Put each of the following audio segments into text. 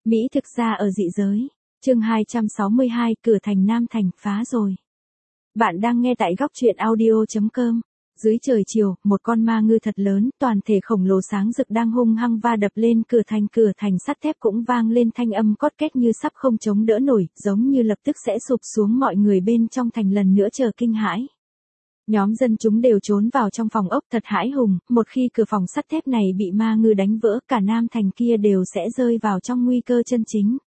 Mỹ thực ra ở dị giới. Chương 262, cửa thành Nam Thành phá rồi. Bạn đang nghe tại góc truyện audio.com. Dưới trời chiều, một con ma ngư thật lớn, toàn thể khổng lồ sáng rực đang hung hăng va đập lên cửa thành sắt thép cũng vang lên thanh âm cót két như sắp không chống đỡ nổi, giống như lập tức sẽ sụp xuống, mọi người bên trong thành lần nữa chờ kinh hãi. Nhóm dân chúng đều trốn vào trong phòng ốc thật hãi hùng, một khi cửa phòng sắt thép này bị ma ngư đánh vỡ, cả Nam Thành kia đều sẽ rơi vào trong nguy cơ chân chính.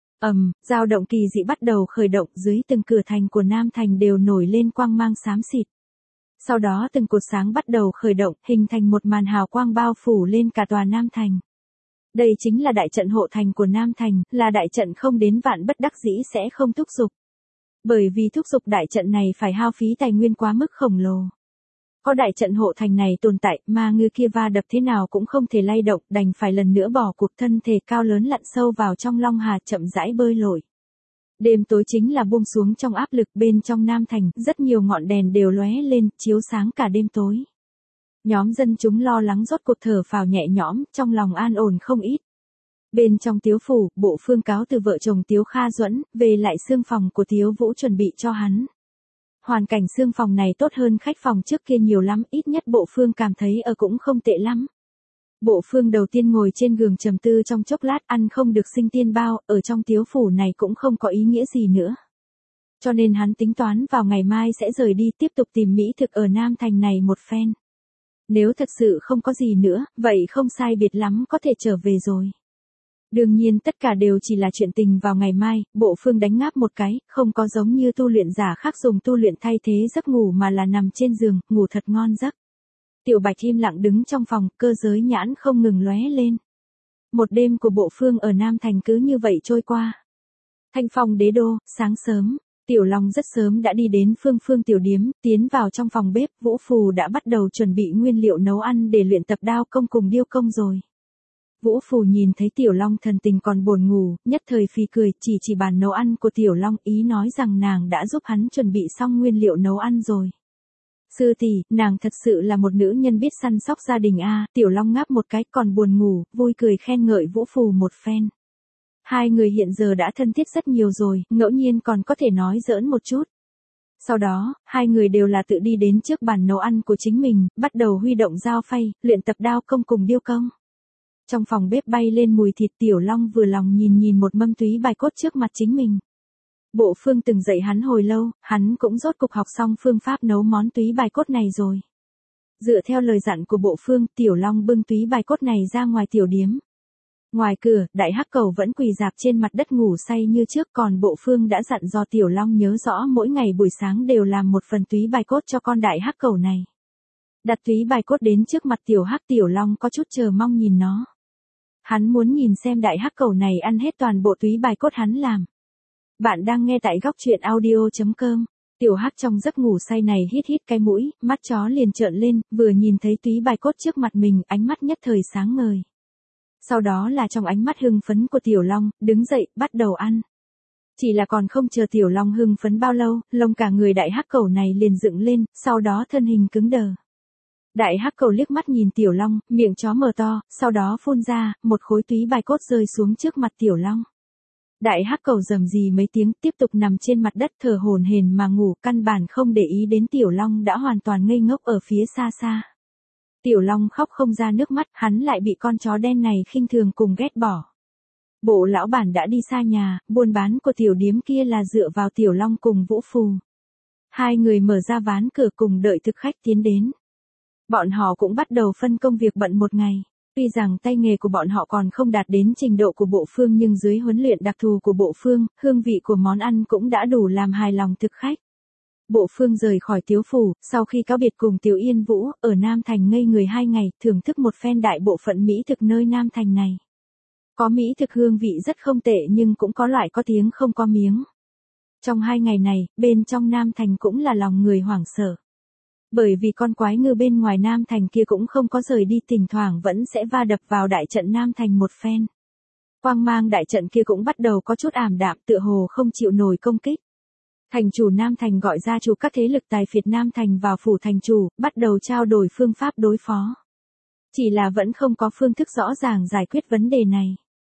Dao động kỳ dị bắt đầu khởi động, dưới từng cửa thành của Nam Thành đều nổi lên quang mang xám xịt. Sau đó từng cột sáng bắt đầu khởi động, hình thành một màn hào quang bao phủ lên cả tòa Nam Thành. Đây chính là đại trận hộ thành của Nam Thành, là đại trận không đến vạn bất đắc dĩ sẽ không thúc giục. Bởi vì thúc giục đại trận này phải hao phí tài nguyên quá mức khổng lồ. Có đại trận hộ thành này tồn tại, ma ngư kia va đập thế nào cũng không thể lay động, đành phải lần nữa bỏ cuộc, thân thể cao lớn lặn sâu vào trong Long Hà chậm rãi bơi lội. Đêm tối chính là buông xuống trong áp lực, bên trong Nam Thành, rất nhiều ngọn đèn đều lóe lên, chiếu sáng cả đêm tối. Nhóm dân chúng lo lắng rốt cuộc thở phào nhẹ nhõm, trong lòng an ổn không ít. Bên trong Tiếu phủ, Bộ Phương cáo từ vợ chồng Tiếu Kha Duẫn, về lại xương phòng của Tiếu Vũ chuẩn bị cho hắn. Hoàn cảnh xương phòng này tốt hơn khách phòng trước kia nhiều lắm, ít nhất Bộ Phương cảm thấy ở cũng không tệ lắm. Bộ Phương đầu tiên ngồi trên giường trầm tư trong chốc lát, ăn không được sinh tiên bao, ở trong Tiếu phủ này cũng không có ý nghĩa gì nữa. Cho nên hắn tính toán vào ngày mai sẽ rời đi tiếp tục tìm mỹ thực ở Nam Thành này một phen. Nếu thật sự không có gì nữa, vậy không sai biệt lắm có thể trở về rồi. Đương nhiên tất cả đều chỉ là chuyện tình vào ngày mai, Bộ Phương đánh ngáp một cái, không có giống như tu luyện giả khác dùng tu luyện thay thế giấc ngủ mà là nằm trên giường, ngủ thật ngon giấc. Tiểu Bạch im lặng đứng trong phòng, cơ giới nhãn không ngừng lóe lên. Một đêm của Bộ Phương ở Nam Thành cứ như vậy trôi qua. Thanh Phong đế đô, sáng sớm, Tiểu Long rất sớm đã đi đến Phương tiểu điếm, tiến vào trong phòng bếp, Vũ Phù đã bắt đầu chuẩn bị nguyên liệu nấu ăn để luyện tập đao công cùng điêu công rồi. Vũ Phù nhìn thấy Tiểu Long thần tình còn buồn ngủ, nhất thời phì cười, chỉ bàn nấu ăn của Tiểu Long, ý nói rằng nàng đã giúp hắn chuẩn bị xong nguyên liệu nấu ăn rồi. Sư tỷ, nàng thật sự là một nữ nhân biết săn sóc gia đình a. Tiểu Long ngáp một cái còn buồn ngủ, vui cười khen ngợi Vũ Phù một phen. Hai người hiện giờ đã thân thiết rất nhiều rồi, ngẫu nhiên còn có thể nói giỡn một chút. Sau đó, hai người đều là tự đi đến trước bàn nấu ăn của chính mình, bắt đầu huy động dao phay, luyện tập đao công cùng điêu công. Trong phòng bếp bay lên mùi thịt, Tiểu Long vừa lòng nhìn một mâm túy bài cốt trước mặt chính mình. Bộ Phương từng dạy hắn hồi lâu, hắn cũng rốt cục học xong phương pháp nấu món túy bài cốt này rồi. Dựa theo lời dặn của Bộ Phương, Tiểu Long bưng túy bài cốt này ra ngoài tiểu điếm. Ngoài cửa, đại hắc cầu vẫn quỳ rạp trên mặt đất ngủ say như trước, còn Bộ Phương đã dặn dò Tiểu Long nhớ rõ mỗi ngày buổi sáng đều làm một phần túy bài cốt cho con đại hắc cầu này. Đặt túy bài cốt đến trước mặt Tiểu Long có chút chờ mong nhìn nó. Hắn muốn nhìn xem đại hắc cầu này ăn hết toàn bộ túy bài cốt hắn làm. Bạn đang nghe tại góc truyện audio.com. Tiểu Hắc trong giấc ngủ say này hít cái mũi, mắt chó liền trợn lên, vừa nhìn thấy túy bài cốt trước mặt mình, ánh mắt nhất thời sáng ngời. Sau đó là trong ánh mắt hưng phấn của Tiểu Long, đứng dậy, bắt đầu ăn. Chỉ là còn không chờ Tiểu Long hưng phấn bao lâu, lông cả người đại hắc cầu này liền dựng lên, sau đó thân hình cứng đờ. Đại hắc cầu liếc mắt nhìn Tiểu Long, miệng chó mở to, sau đó phun ra, một khối túy bài cốt rơi xuống trước mặt Tiểu Long. Đại hắc cầu rầm rì mấy tiếng, tiếp tục nằm trên mặt đất thở hổn hển mà ngủ, căn bản không để ý đến Tiểu Long đã hoàn toàn ngây ngốc ở phía xa xa. Tiểu Long khóc không ra nước mắt, hắn lại bị con chó đen này khinh thường cùng ghét bỏ. Bộ lão bản đã đi xa nhà, buôn bán của tiểu điếm kia là dựa vào Tiểu Long cùng Vũ Phù. Hai người mở ra ván cửa cùng đợi thực khách tiến đến. Bọn họ cũng bắt đầu phân công việc bận một ngày. Tuy rằng tay nghề của bọn họ còn không đạt đến trình độ của Bộ Phương, nhưng dưới huấn luyện đặc thù của Bộ Phương, hương vị của món ăn cũng đã đủ làm hài lòng thực khách. Bộ Phương rời khỏi Tiếu phủ, sau khi cáo biệt cùng Tiểu Yên Vũ, ở Nam Thành ngây người 2 ngày, thưởng thức một phen đại bộ phận mỹ thực nơi Nam Thành này. Có mỹ thực hương vị rất không tệ nhưng cũng có loại có tiếng không có miếng. Trong 2 ngày này, bên trong Nam Thành cũng là lòng người hoảng sợ. Bởi vì con quái ngư bên ngoài Nam Thành kia cũng không có rời đi, thỉnh thoảng vẫn sẽ va đập vào đại trận Nam Thành một phen. Quang mang đại trận kia cũng bắt đầu có chút ảm đạm, tựa hồ không chịu nổi công kích. Thành chủ Nam Thành gọi gia chủ các thế lực tài phiệt Nam Thành vào phủ thành chủ, bắt đầu trao đổi phương pháp đối phó. Chỉ là vẫn không có phương thức rõ ràng giải quyết vấn đề này.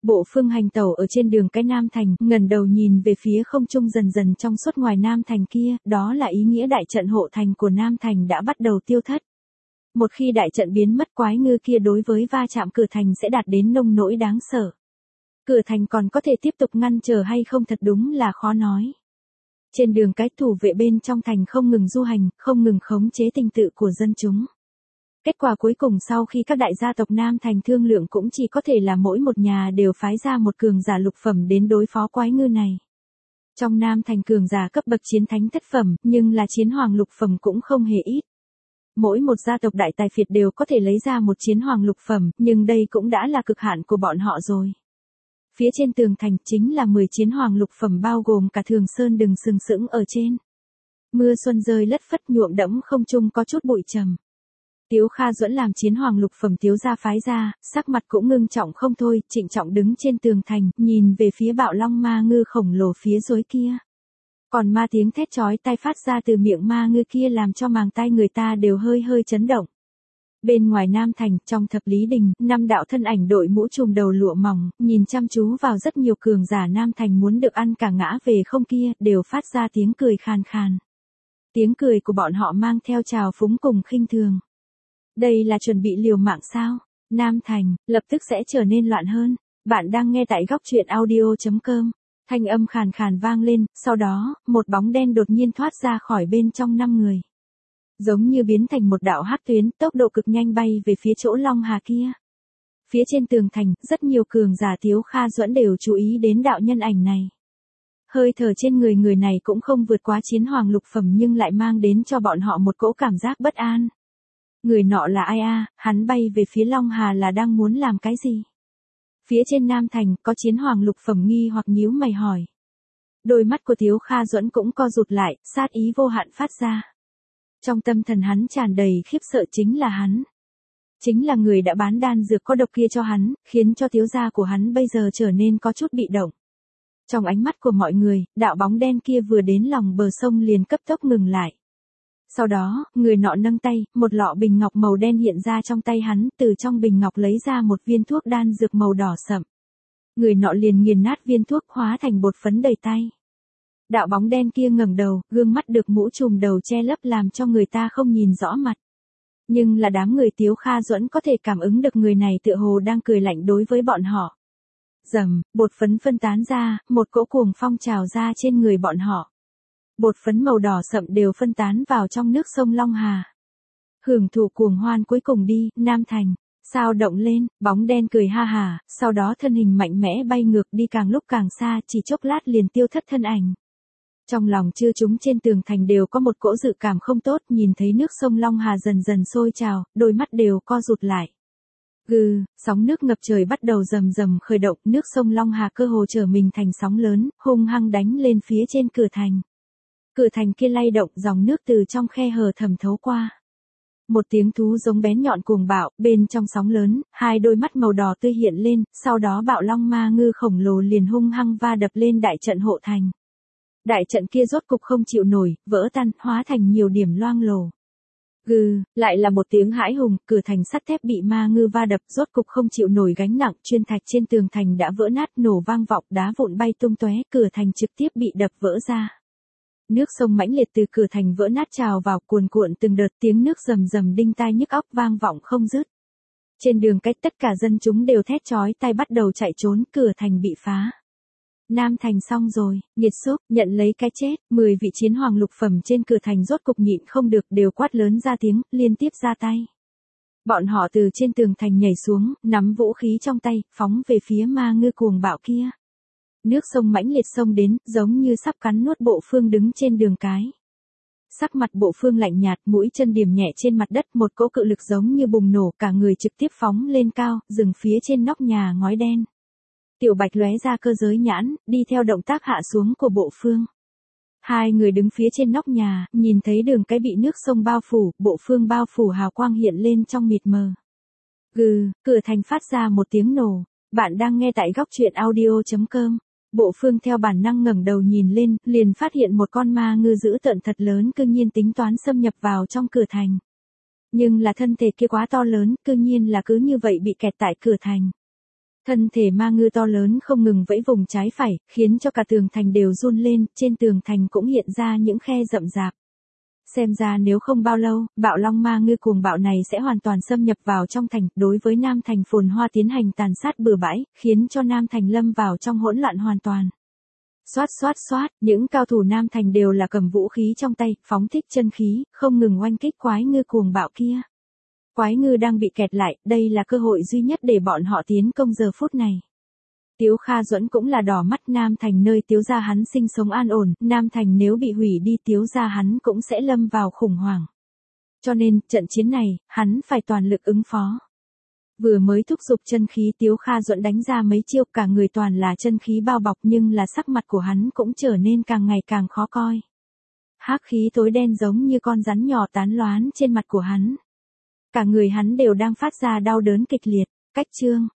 Bộ Phương hành tẩu ở trên đường cái Nam Thành, ngẩng đầu nhìn về phía không trung dần dần trong suốt ngoài Nam Thành kia, đó là ý nghĩa đại trận hộ thành của Nam Thành đã bắt đầu tiêu thất. Một khi đại trận biến mất, quái ngư kia đối với va chạm cửa thành sẽ đạt đến nông nỗi đáng sợ. Cửa thành còn có thể tiếp tục ngăn trở hay không thật đúng là khó nói. Trên đường cái thủ vệ bên trong thành không ngừng du hành, không ngừng khống chế tình tự của dân chúng. Kết quả cuối cùng sau khi các đại gia tộc Nam Thành thương lượng cũng chỉ có thể là mỗi một nhà đều phái ra một cường giả lục phẩm đến đối phó quái ngư này. Trong Nam Thành cường giả cấp bậc chiến thánh thất phẩm, nhưng là chiến hoàng lục phẩm cũng không hề ít. Mỗi một gia tộc đại tài phiệt đều có thể lấy ra một chiến hoàng lục phẩm, nhưng đây cũng đã là cực hạn của bọn họ rồi. Phía trên tường thành chính là 10 chiến hoàng lục phẩm bao gồm cả Thường Sơn đừng sừng sững ở trên. Mưa xuân rơi lất phất nhuộm đẫm không trung có chút bụi trầm. Tiếu Kha Duẫn làm chiến hoàng lục phẩm Tiếu gia phái ra, sắc mặt cũng ngưng trọng không thôi, trịnh trọng đứng trên tường thành, nhìn về phía bạo long ma ngư khổng lồ phía dưới kia. Còn ma tiếng thét chói tai phát ra từ miệng ma ngư kia làm cho màng tai người ta đều hơi hơi chấn động. Bên ngoài Nam Thành, trong thập lý đình, 5 đạo thân ảnh đội mũ trùm đầu lụa mỏng, nhìn chăm chú vào rất nhiều cường giả Nam Thành muốn được ăn cả ngã về không kia, đều phát ra tiếng cười khàn khàn. Tiếng cười của bọn họ mang theo trào phúng cùng khinh thường. Đây là chuẩn bị liều mạng sao? Nam Thành, lập tức sẽ trở nên loạn hơn. Bạn đang nghe tại góc truyện audio.com. Thanh âm khàn khàn vang lên, sau đó, một bóng đen đột nhiên thoát ra khỏi bên trong 5 người. Giống như biến thành một đạo hắc tuyến, tốc độ cực nhanh bay về phía chỗ Long Hà kia. Phía trên tường thành, rất nhiều cường giả Tiếu Kha Duẫn đều chú ý đến đạo nhân ảnh này. Hơi thở trên người này cũng không vượt quá chiến hoàng lục phẩm nhưng lại mang đến cho bọn họ một cỗ cảm giác bất an. Người nọ là ai a? Hắn bay về phía Long Hà là đang muốn làm cái gì? Phía trên Nam Thành có chiến hoàng lục phẩm nghi hoặc nhíu mày hỏi. Đôi mắt của Tiếu Kha Duẫn cũng co rụt lại, sát ý vô hạn phát ra. Trong tâm thần hắn tràn đầy khiếp sợ chính là hắn. Chính là người đã bán đan dược có độc kia cho hắn, khiến cho Tiếu gia của hắn bây giờ trở nên có chút bị động. Trong ánh mắt của mọi người, đạo bóng đen kia vừa đến lòng bờ sông liền cấp tốc ngừng lại. Sau đó, người nọ nâng tay, một lọ bình ngọc màu đen hiện ra trong tay hắn, từ trong bình ngọc lấy ra một viên thuốc đan dược màu đỏ sậm. Người nọ liền nghiền nát viên thuốc hóa thành bột phấn đầy tay. Đạo bóng đen kia ngẩng đầu, gương mắt được mũ trùm đầu che lấp làm cho người ta không nhìn rõ mặt. Nhưng là đám người Tiếu Kha Duẫn có thể cảm ứng được người này tựa hồ đang cười lạnh đối với bọn họ. Rầm, bột phấn phân tán ra, một cỗ cuồng phong trào ra trên người bọn họ. Bột phấn màu đỏ sậm đều phân tán vào trong nước sông Long Hà. Hưởng thụ cuồng hoan cuối cùng đi, Nam Thành. Sao động lên, bóng đen cười ha hà, sau đó thân hình mạnh mẽ bay ngược đi càng lúc càng xa, chỉ chốc lát liền tiêu thất thân ảnh. Trong lòng chư chúng trên tường thành đều có một cỗ dự cảm không tốt, nhìn thấy nước sông Long Hà dần dần sôi trào, đôi mắt đều co rụt lại. Gừ, sóng nước ngập trời bắt đầu rầm rầm khởi động, nước sông Long Hà cơ hồ trở mình thành sóng lớn, hung hăng đánh lên phía trên cửa thành. Cửa thành kia lay động, dòng nước từ trong khe hở thẩm thấu qua. Một tiếng thú giống bén nhọn cuồng bạo, bên trong sóng lớn, hai đôi mắt màu đỏ tươi hiện lên, sau đó bạo long ma ngư khổng lồ liền hung hăng va đập lên đại trận hộ thành. Đại trận kia rốt cục không chịu nổi, vỡ tan, hóa thành nhiều điểm loang lổ. Gừ, lại là một tiếng hãi hùng, cửa thành sắt thép bị ma ngư va đập, rốt cục không chịu nổi gánh nặng, chuyên thạch trên tường thành đã vỡ nát, nổ vang vọng, đá vụn bay tung tóe, cửa thành trực tiếp bị đập vỡ ra. Nước sông mãnh liệt từ cửa thành vỡ nát trào vào, cuồn cuộn từng đợt, tiếng nước rầm rầm đinh tai nhức óc vang vọng không dứt. Trên đường cách tất cả dân chúng đều thét chói tai bắt đầu chạy trốn, cửa thành bị phá. Nam Thành xong rồi, nghiệt xúc, nhận lấy cái chết, 10 vị chiến hoàng lục phẩm trên cửa thành rốt cục nhịn không được đều quát lớn ra tiếng, liên tiếp ra tay. Bọn họ từ trên tường thành nhảy xuống, nắm vũ khí trong tay, phóng về phía ma ngư cuồng bạo kia. Nước sông mãnh liệt xông đến, giống như sắp cắn nuốt Bộ Phương đứng trên đường cái. Sắc mặt Bộ Phương lạnh nhạt, mũi chân điểm nhẹ trên mặt đất, một cỗ cự lực giống như bùng nổ, cả người trực tiếp phóng lên cao, dừng phía trên nóc nhà ngói đen. Tiểu Bạch lóe ra cơ giới nhãn, đi theo động tác hạ xuống của Bộ Phương. Hai người đứng phía trên nóc nhà, nhìn thấy đường cái bị nước sông bao phủ, Bộ Phương bao phủ hào quang hiện lên trong mịt mờ. Gừ, cửa thành phát ra một tiếng nổ. Bạn đang nghe tại góc truyện audio.com. Bộ Phương theo bản năng ngẩng đầu nhìn lên, liền phát hiện một con ma ngư dữ tợn thật lớn cư nhiên tính toán xâm nhập vào trong cửa thành. Nhưng là thân thể kia quá to lớn, cư nhiên là cứ như vậy bị kẹt tại cửa thành. Thân thể ma ngư to lớn không ngừng vẫy vùng trái phải, khiến cho cả tường thành đều run lên, trên tường thành cũng hiện ra những khe rậm rạp. Xem ra nếu không bao lâu, bạo long ma ngư cuồng bạo này sẽ hoàn toàn xâm nhập vào trong thành, đối với Nam Thành phồn hoa tiến hành tàn sát bừa bãi, khiến cho Nam Thành lâm vào trong hỗn loạn hoàn toàn. Xoát xoát xoát, những cao thủ Nam Thành đều là cầm vũ khí trong tay, phóng thích chân khí, không ngừng oanh kích quái ngư cuồng bạo kia. Quái ngư đang bị kẹt lại, đây là cơ hội duy nhất để bọn họ tiến công giờ phút này. Tiếu Kha Duẫn cũng là đỏ mắt Nam Thành nơi Tiếu gia hắn sinh sống an ổn, Nam Thành nếu bị hủy đi Tiếu gia hắn cũng sẽ lâm vào khủng hoảng. Cho nên, trận chiến này, hắn phải toàn lực ứng phó. Vừa mới thúc giục chân khí Tiếu Kha Duẫn đánh ra mấy chiêu, cả người toàn là chân khí bao bọc, nhưng là sắc mặt của hắn cũng trở nên càng ngày càng khó coi. Hắc khí tối đen giống như con rắn nhỏ tán loán trên mặt của hắn. Cả người hắn đều đang phát ra đau đớn kịch liệt. Cách chương